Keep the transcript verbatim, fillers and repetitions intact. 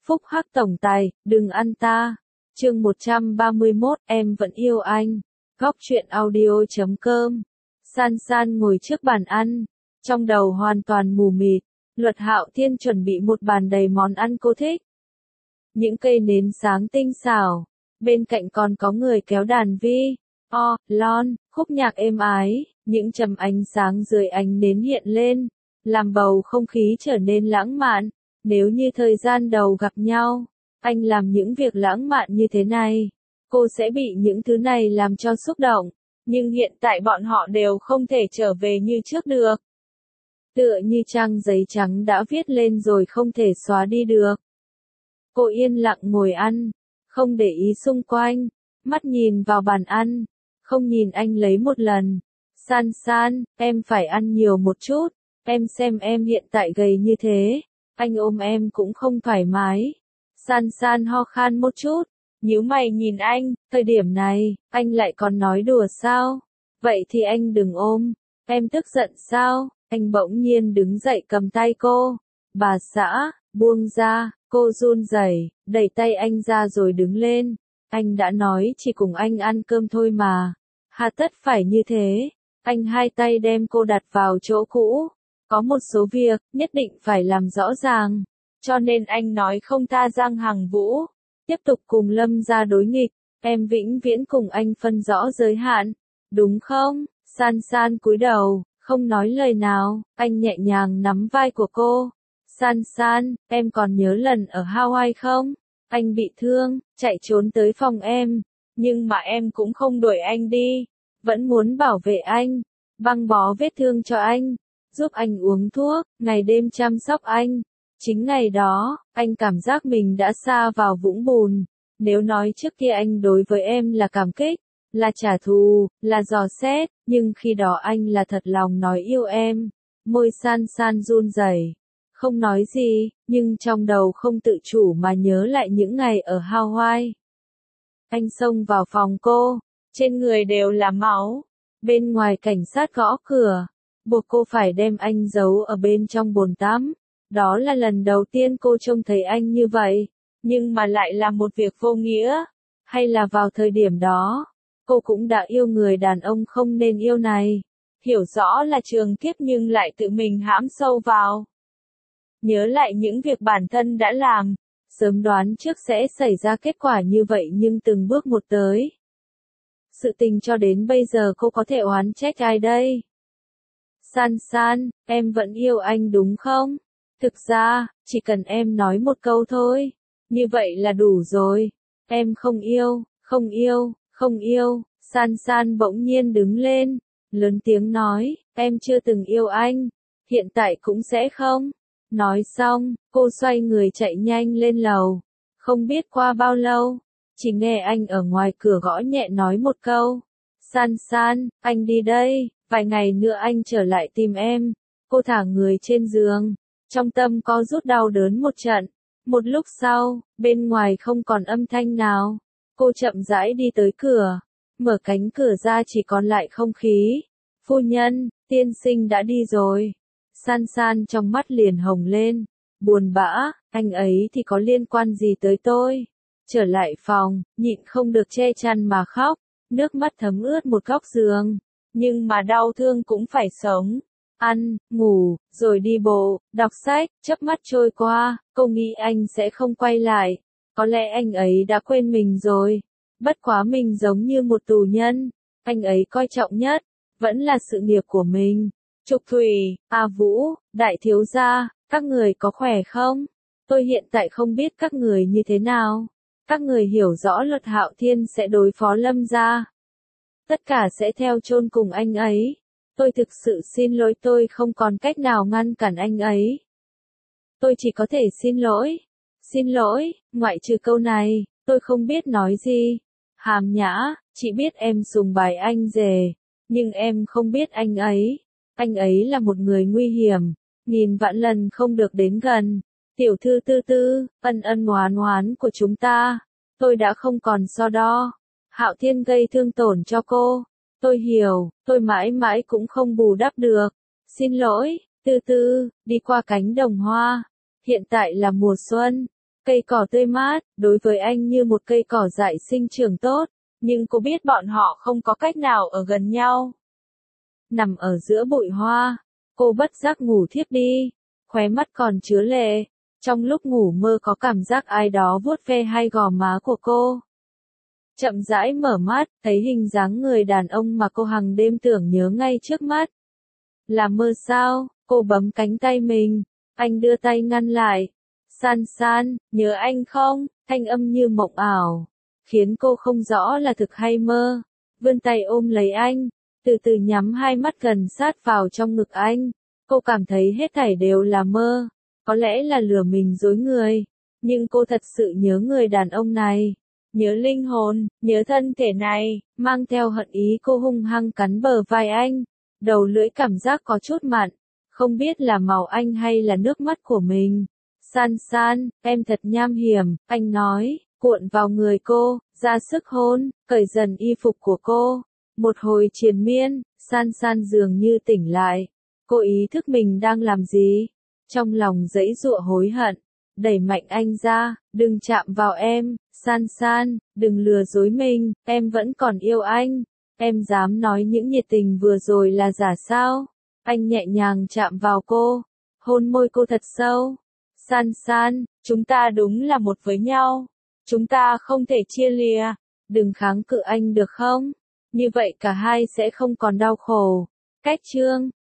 Phúc hắc tổng tài, đừng ăn ta. Chương một trăm ba mươi mốt, em vẫn yêu anh. Góc truyện audio chấm com. San San ngồi trước bàn ăn, trong đầu hoàn toàn mù mịt. Luật Hạo Thiên chuẩn bị một bàn đầy món ăn cô thích. Những cây nến sáng tinh xảo, bên cạnh còn có người kéo đàn vi, o, lon, khúc nhạc êm ái, những chấm ánh sáng dưới ánh nến hiện lên, làm bầu không khí trở nên lãng mạn. Nếu như thời gian đầu gặp nhau, anh làm những việc lãng mạn như thế này, cô sẽ bị những thứ này làm cho xúc động, nhưng hiện tại bọn họ đều không thể trở về như trước được. Tựa như trang giấy trắng đã viết lên rồi không thể xóa đi được. Cô yên lặng ngồi ăn, không để ý xung quanh, mắt nhìn vào bàn ăn, không nhìn anh lấy một lần. San San, em phải ăn nhiều một chút, em xem em hiện tại gầy như thế, anh ôm em cũng không thoải mái. San San ho khan một chút, nhíu mày nhìn anh, thời điểm này, anh lại còn nói đùa sao? Vậy thì anh đừng ôm, em tức giận sao? Anh bỗng nhiên đứng dậy cầm tay cô. Bà xã, buông ra, cô run rẩy, đẩy tay anh ra rồi đứng lên. Anh đã nói chỉ cùng anh ăn cơm thôi mà. Hà tất phải như thế. Anh hai tay đem cô đặt vào chỗ cũ. Có một số việc, nhất định phải làm rõ ràng. Cho nên anh nói không tha Giang Hằng Vũ. Tiếp tục cùng Lâm gia đối nghịch. Em vĩnh viễn cùng anh phân rõ giới hạn. Đúng không? San San cúi đầu, không nói lời nào. Anh nhẹ nhàng nắm vai của cô. San San, em còn nhớ lần ở Hawaii không? Anh bị thương, chạy trốn tới phòng em. Nhưng mà em cũng không đuổi anh đi. Vẫn muốn bảo vệ anh. Băng bó vết thương cho anh. Giúp anh uống thuốc, ngày đêm chăm sóc anh. Chính ngày đó, anh cảm giác mình đã sa vào vũng bùn. Nếu nói trước kia anh đối với em là cảm kích, là trả thù, là dò xét, nhưng khi đó anh là thật lòng nói yêu em. Môi San San run rẩy, không nói gì, nhưng trong đầu không tự chủ mà nhớ lại những ngày ở Hawaii. Anh xông vào phòng cô, trên người đều là máu. Bên ngoài cảnh sát gõ cửa, buộc cô phải đem anh giấu ở bên trong bồn tắm. Đó là lần đầu tiên cô trông thấy anh như vậy, nhưng mà lại là một việc vô nghĩa. Hay là vào thời điểm đó, cô cũng đã yêu người đàn ông không nên yêu này. Hiểu rõ là trường kiếp nhưng lại tự mình hãm sâu vào. Nhớ lại những việc bản thân đã làm, sớm đoán trước sẽ xảy ra kết quả như vậy nhưng từng bước một tới. Sự tình cho đến bây giờ cô có thể oán trách ai đây? San San, em vẫn yêu anh đúng không? Thực ra, chỉ cần em nói một câu thôi, như vậy là đủ rồi. Em không yêu, không yêu, không yêu. San San bỗng nhiên đứng lên, lớn tiếng nói, em chưa từng yêu anh, hiện tại cũng sẽ không. Nói xong, cô xoay người chạy nhanh lên lầu. Không biết qua bao lâu, chỉ nghe anh ở ngoài cửa gõ nhẹ nói một câu. San San, anh đi đây, vài ngày nữa anh trở lại tìm em. Cô thả người trên giường, trong tâm co rút đau đớn một trận. Một lúc sau, bên ngoài không còn âm thanh nào. Cô chậm rãi đi tới cửa, mở cánh cửa ra chỉ còn lại không khí. Phu nhân, tiên sinh đã đi rồi. San San trong mắt liền hồng lên, buồn bã, anh ấy thì có liên quan gì tới tôi? Trở lại phòng, nhịn không được che chăn mà khóc, nước mắt thấm ướt một góc giường. Nhưng mà đau thương cũng phải sống. Ăn, ngủ, rồi đi bộ, đọc sách, chớp mắt trôi qua, cô nghĩ anh sẽ không quay lại. Có lẽ anh ấy đã quên mình rồi. Bất quá mình giống như một tù nhân. Anh ấy coi trọng nhất, vẫn là sự nghiệp của mình. Trục Thủy, A Vũ, Đại thiếu gia, các người có khỏe không? Tôi hiện tại không biết các người như thế nào. Các người hiểu rõ Luật Hạo Thiên sẽ đối phó Lâm gia. Tất cả sẽ theo chôn cùng anh ấy. Tôi thực sự xin lỗi, tôi không còn cách nào ngăn cản anh ấy. Tôi chỉ có thể xin lỗi. Xin lỗi, ngoại trừ câu này, tôi không biết nói gì. Hàm Nhã, chỉ biết em sùng bái anh rể, nhưng em không biết anh ấy. Anh ấy là một người nguy hiểm, nghìn vạn lần không được đến gần. Tiểu thư Tư Tư, ân ân oán oán của chúng ta, tôi đã không còn so đo. Hạo Thiên gây thương tổn cho cô. Tôi hiểu, tôi mãi mãi cũng không bù đắp được. Xin lỗi, Tư Tư, đi qua cánh đồng hoa. Hiện tại là mùa xuân, cây cỏ tươi mát, đối với anh như một cây cỏ dại sinh trưởng tốt, nhưng cô biết bọn họ không có cách nào ở gần nhau. Nằm ở giữa bụi hoa, cô bất giác ngủ thiếp đi, khóe mắt còn chứa lệ, trong lúc ngủ mơ có cảm giác ai đó vuốt ve hai gò má của cô. Chậm rãi mở mắt, thấy hình dáng người đàn ông mà cô hằng đêm tưởng nhớ ngay trước mắt. Là mơ sao? Cô bấm cánh tay mình, anh đưa tay ngăn lại. San San, nhớ anh không? Thanh âm như mộng ảo, khiến cô không rõ là thực hay mơ. Vươn tay ôm lấy anh, từ từ nhắm hai mắt gần sát vào trong ngực anh. Cô cảm thấy hết thảy đều là mơ, có lẽ là lừa mình dối người, nhưng cô thật sự nhớ người đàn ông này. Nhớ linh hồn, nhớ thân thể này, mang theo hận ý cô hung hăng cắn bờ vai anh, đầu lưỡi cảm giác có chút mặn, không biết là màu anh hay là nước mắt của mình. San San, em thật nham hiểm, anh nói, cuộn vào người cô, ra sức hôn, cởi dần y phục của cô. Một hồi triền miên, San San dường như tỉnh lại, cô ý thức mình đang làm gì, trong lòng giãy giụa hối hận. Đẩy mạnh anh ra, đừng chạm vào em, San San, đừng lừa dối mình, em vẫn còn yêu anh, em dám nói những nhiệt tình vừa rồi là giả sao? Anh nhẹ nhàng chạm vào cô, hôn môi cô thật sâu. San San, chúng ta đúng là một với nhau, chúng ta không thể chia lìa, đừng kháng cự anh được không? Như vậy cả hai sẽ không còn đau khổ. Cách chương